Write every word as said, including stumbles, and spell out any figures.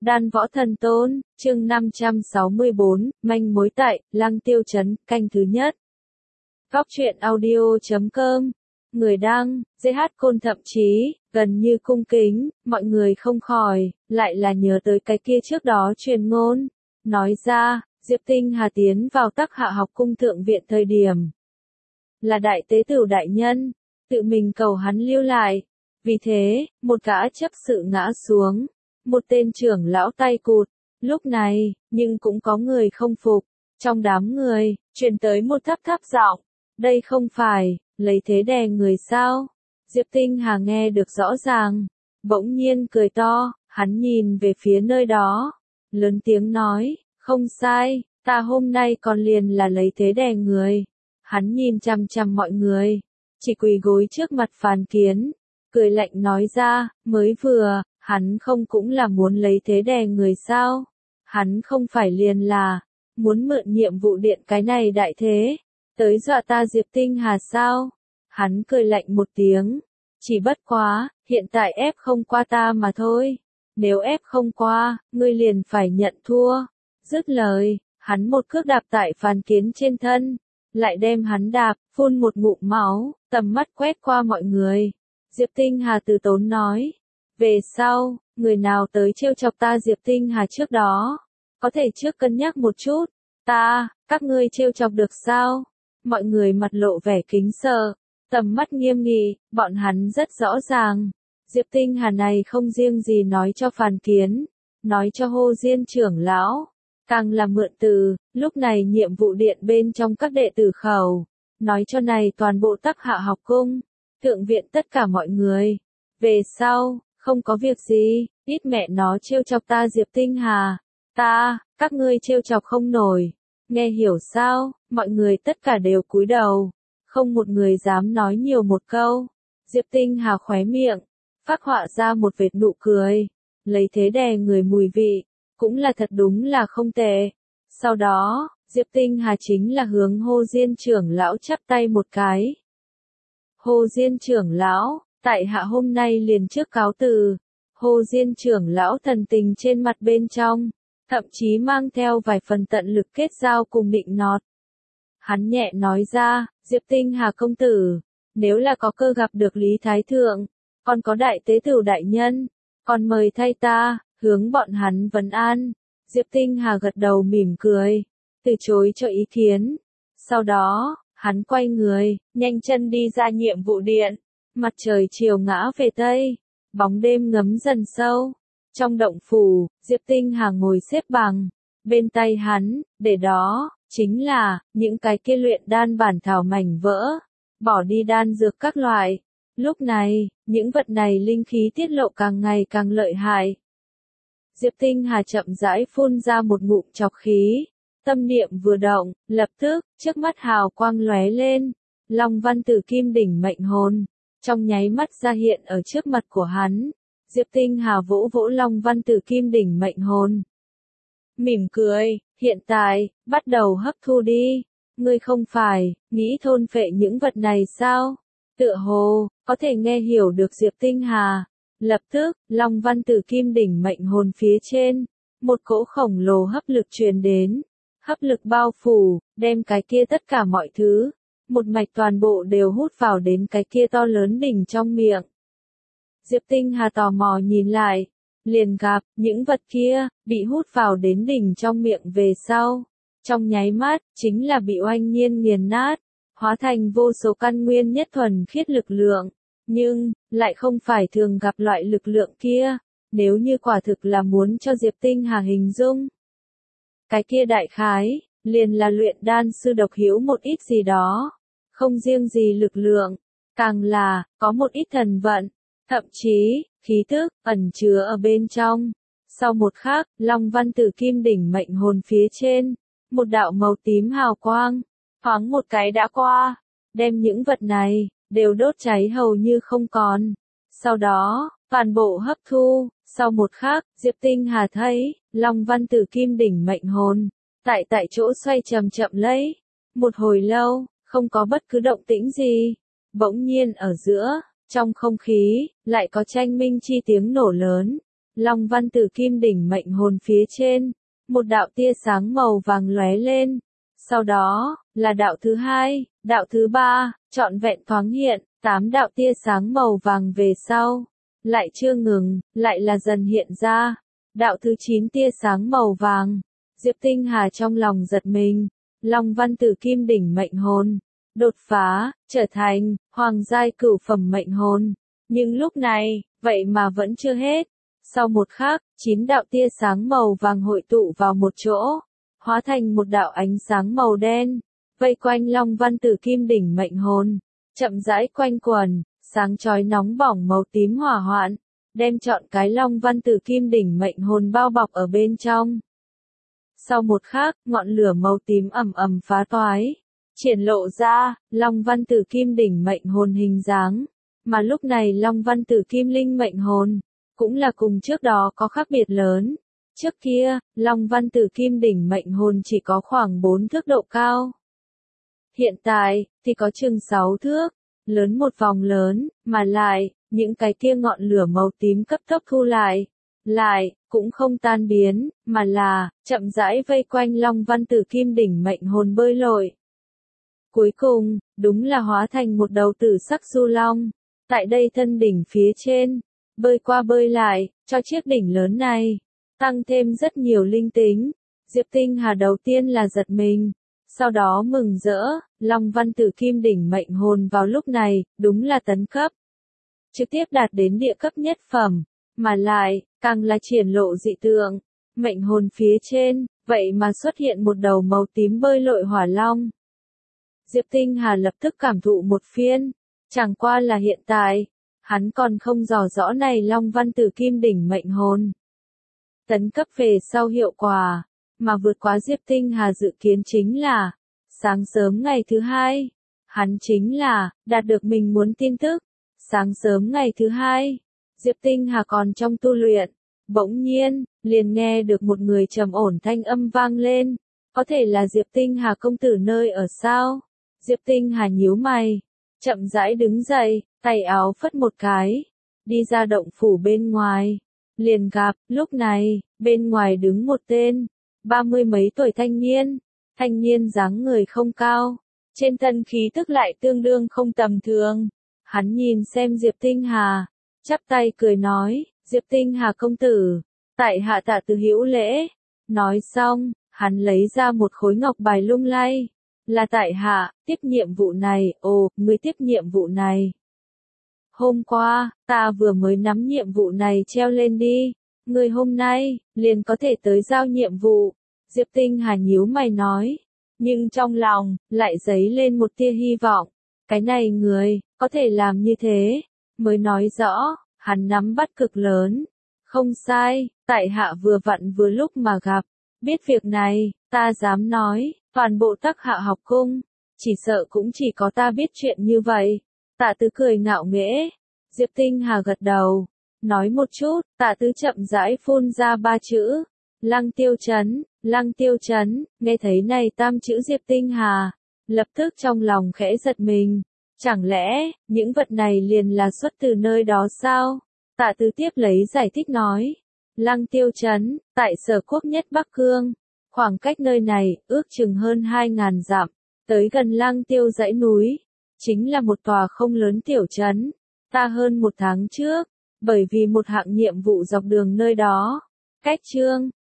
Đan Võ Thần Tôn, chương năm trăm sáu mươi bốn, manh mối tại, Lăng Tiêu Trấn, canh thứ nhất. Góc truyện audio chấm com, người đăng, giê hát Côn thậm chí, gần như cung kính, mọi người không khỏi, lại là nhớ tới cái kia trước đó truyền ngôn. Nói ra, Diệp Tinh Hà tiến vào Tắc Hạ học cung thượng viện thời điểm. Là đại tế tửu đại nhân, tự mình cầu hắn lưu lại. Vì thế, một gã chấp sự ngã xuống. Một tên trưởng lão tay cụt, lúc này, nhưng cũng có người không phục, trong đám người, truyền tới một thấp thấp giọng, đây không phải, lấy thế đè người sao? Diệp Tinh Hà nghe được rõ ràng, bỗng nhiên cười to, hắn nhìn về phía nơi đó, lớn tiếng nói, không sai, ta hôm nay còn liền là lấy thế đè người. Hắn nhìn chằm chằm mọi người, chỉ quỳ gối trước mặt Phàn Kiến, cười lạnh nói ra, mới vừa. Hắn không cũng là muốn lấy thế đè người sao? Hắn không phải liền là, muốn mượn nhiệm vụ điện cái này đại thế, tới dọa ta Diệp Tinh Hà sao? Hắn cười lạnh một tiếng, chỉ bất quá, hiện tại ép không qua ta mà thôi. Nếu ép không qua, ngươi liền phải nhận thua. Dứt lời, hắn một cước đạp tại Phàn Kiến trên thân, lại đem hắn đạp, phun một ngụm máu, tầm mắt quét qua mọi người. Diệp Tinh Hà từ tốn nói. Về sau, người nào tới trêu chọc ta Diệp Tinh Hà trước đó, có thể trước cân nhắc một chút, ta, các ngươi trêu chọc được sao? Mọi người mặt lộ vẻ kính sợ, tầm mắt nghiêm nghị, bọn hắn rất rõ ràng. Diệp Tinh Hà này không riêng gì nói cho Phàn Kiến, nói cho Hồ Diên trưởng lão, càng là mượn từ, lúc này nhiệm vụ điện bên trong các đệ tử khẩu, nói cho này toàn bộ Tắc Hạ học cung, thượng viện tất cả mọi người. Về sau, không có việc gì, ít mẹ nó trêu chọc ta Diệp Tinh Hà, ta, các ngươi trêu chọc không nổi, nghe hiểu sao? Mọi người tất cả đều cúi đầu, không một người dám nói nhiều một câu. Diệp Tinh Hà khóe miệng, phác họa ra một vệt nụ cười, lấy thế đè người mùi vị, cũng là thật đúng là không tệ. Sau đó, Diệp Tinh Hà chính là hướng Hồ Diên trưởng lão chắp tay một cái. Hồ Diên trưởng lão, tại hạ hôm nay liền trước cáo từ. Hồ Diên trưởng lão thần tình trên mặt bên trong, thậm chí mang theo vài phần tận lực kết giao cùng định nọt. Hắn nhẹ nói ra, Diệp Tinh Hà công tử, nếu là có cơ gặp được Lý Thái Thượng, còn có đại tế tửu đại nhân, còn mời thay ta, hướng bọn hắn vấn an. Diệp Tinh Hà gật đầu mỉm cười, từ chối cho ý kiến. Sau đó, hắn quay người, nhanh chân đi ra nhiệm vụ điện. Mặt trời chiều ngã về Tây, bóng đêm ngấm dần sâu. Trong động phủ, Diệp Tinh Hà ngồi xếp bằng, bên tay hắn, để đó, chính là, những cái kia luyện đan bản thảo mảnh vỡ, bỏ đi đan dược các loại. Lúc này, những vật này linh khí tiết lộ càng ngày càng lợi hại. Diệp Tinh Hà chậm rãi phun ra một ngụm trọc khí, tâm niệm vừa động, lập tức, trước mắt hào quang lóe lên, Long Văn Tử Kim Đỉnh mệnh hồn. Trong nháy mắt ra hiện ở trước mặt của hắn, Diệp Tinh Hà vỗ vỗ Long Văn Tử Kim Đỉnh mệnh hồn. Mỉm cười, hiện tại, bắt đầu hấp thu đi, ngươi không phải, nghĩ thôn phệ những vật này sao? Tựa hồ, có thể nghe hiểu được Diệp Tinh Hà. Lập tức, Long Văn Tử Kim Đỉnh mệnh hồn phía trên, một cỗ khổng lồ hấp lực truyền đến, hấp lực bao phủ, đem cái kia tất cả mọi thứ. Một mạch toàn bộ đều hút vào đến cái kia to lớn đỉnh trong miệng. Diệp Tinh Hà tò mò nhìn lại, liền gặp, những vật kia, bị hút vào đến đỉnh trong miệng về sau. Trong nháy mắt, chính là bị oanh nhiên nghiền nát, hóa thành vô số căn nguyên nhất thuần khiết lực lượng. Nhưng, lại không phải thường gặp loại lực lượng kia, nếu như quả thực là muốn cho Diệp Tinh Hà hình dung. Cái kia đại khái, liền là luyện đan sư độc hữu một ít gì đó. Không riêng gì lực lượng, càng là, có một ít thần vận, thậm chí, khí thức, ẩn chứa ở bên trong. Sau một khắc, Long Văn Tử Kim Đỉnh mệnh hồn phía trên, một đạo màu tím hào quang, thoáng một cái đã qua, đem những vật này, đều đốt cháy hầu như không còn. Sau đó, toàn bộ hấp thu, sau một khắc, Diệp Tinh Hà thấy, Long Văn Tử Kim Đỉnh mệnh hồn, tại tại chỗ xoay chậm chậm lấy, một hồi lâu. Không có bất cứ động tĩnh gì. Bỗng nhiên ở giữa, trong không khí, lại có tranh minh chi tiếng nổ lớn. Long Văn Tử Kim đỉnh mệnh hồn phía trên, một đạo tia sáng màu vàng lóe lên. Sau đó, là đạo thứ hai, đạo thứ ba, trọn vẹn thoáng hiện, tám đạo tia sáng màu vàng về sau. Lại chưa ngừng, lại là dần hiện ra. Đạo thứ chín tia sáng màu vàng. Diệp Tinh Hà trong lòng giật mình. Long Văn Tử Kim đỉnh mệnh hồn. Đột phá, trở thành, hoàng giai cửu phẩm mệnh hồn. Nhưng lúc này, vậy mà vẫn chưa hết. Sau một khắc, chín đạo tia sáng màu vàng hội tụ vào một chỗ. Hóa thành một đạo ánh sáng màu đen. Vây quanh Long Văn Tử Kim đỉnh mệnh hồn. Chậm rãi quanh quần, sáng chói nóng bỏng màu tím hỏa hoạn. Đem trọn cái Long Văn Tử Kim đỉnh mệnh hồn bao bọc ở bên trong. Sau một khắc, ngọn lửa màu tím ầm ầm phá toái. Triển lộ ra, Long Văn Tử Kim đỉnh mệnh hồn hình dáng. Mà lúc này Long Văn Tử Kim linh mệnh hồn, cũng là cùng trước đó có khác biệt lớn. Trước kia, Long Văn Tử Kim đỉnh mệnh hồn chỉ có khoảng bốn thước độ cao. Hiện tại, thì có chừng sáu thước, lớn một vòng lớn, mà lại, những cái kia ngọn lửa màu tím cấp tốc thu lại. Lại, cũng không tan biến, mà là, chậm rãi vây quanh Long Văn Tử Kim đỉnh mệnh hồn bơi lội. Cuối cùng, đúng là hóa thành một đầu tử sắc du long. Tại đây thân đỉnh phía trên, bơi qua bơi lại, cho chiếc đỉnh lớn này, tăng thêm rất nhiều linh tính. Diệp Tinh Hà đầu tiên là giật mình, sau đó mừng rỡ, Long Văn Tử Kim đỉnh mệnh hồn vào lúc này, đúng là tấn cấp. Trực tiếp đạt đến địa cấp nhất phẩm, mà lại, càng là triển lộ dị tượng. Mệnh hồn phía trên, vậy mà xuất hiện một đầu màu tím bơi lội hỏa long. Diệp Tinh Hà lập tức cảm thụ một phiên, chẳng qua là hiện tại, hắn còn không dò rõ này Long Văn Tử Kim đỉnh mệnh hồn. Tấn cấp về sau hiệu quả, mà vượt quá Diệp Tinh Hà dự kiến chính là, sáng sớm ngày thứ hai, hắn chính là, đạt được mình muốn tin tức. Sáng sớm ngày thứ hai, Diệp Tinh Hà còn trong tu luyện, bỗng nhiên, liền nghe được một người trầm ổn thanh âm vang lên, có thể là Diệp Tinh Hà công tử nơi ở sao? Diệp Tinh Hà nhíu mày, chậm rãi đứng dậy, tay áo phất một cái, đi ra động phủ bên ngoài, liền gặp, lúc này, bên ngoài đứng một tên, ba mươi mấy tuổi thanh niên, thanh niên dáng người không cao, trên thân khí tức lại tương đương không tầm thường. Hắn nhìn xem Diệp Tinh Hà, chắp tay cười nói, Diệp Tinh Hà công tử, tại hạ tạ từ hữu lễ. Nói xong, hắn lấy ra một khối ngọc bài lung lay, là tại hạ, tiếp nhiệm vụ này, ồ, người tiếp nhiệm vụ này. Hôm qua, ta vừa mới nắm nhiệm vụ này treo lên đi, người hôm nay, liền có thể tới giao nhiệm vụ. Diệp Tinh Hà nhíu mày nói, nhưng trong lòng, lại dấy lên một tia hy vọng. Cái này người, có thể làm như thế, mới nói rõ, hắn nắm bắt cực lớn. Không sai, tại hạ vừa vặn vừa lúc mà gặp, biết việc này, ta dám nói, toàn bộ Tắc Hạ học cung, chỉ sợ cũng chỉ có ta biết chuyện như vậy. Tạ Tứ cười ngạo nghễ, Diệp Tinh Hà gật đầu, nói một chút, Tạ Tứ chậm rãi phun ra ba chữ, Lăng Tiêu Trấn, Lăng Tiêu Trấn. Nghe thấy này tam chữ Diệp Tinh Hà, lập tức trong lòng khẽ giật mình. Chẳng lẽ, những vật này liền là xuất từ nơi đó sao? Tạ Tứ tiếp lấy giải thích nói. Lăng Tiêu Trấn, tại Sở Quốc nhất Bắc Cương. Khoảng cách nơi này, ước chừng hơn hai ngàn dặm. Tới gần Lăng Tiêu dãy núi. Chính là một tòa không lớn tiểu trấn. Ta hơn một tháng trước, bởi vì một hạng nhiệm vụ dọc đường nơi đó. Cách Trương,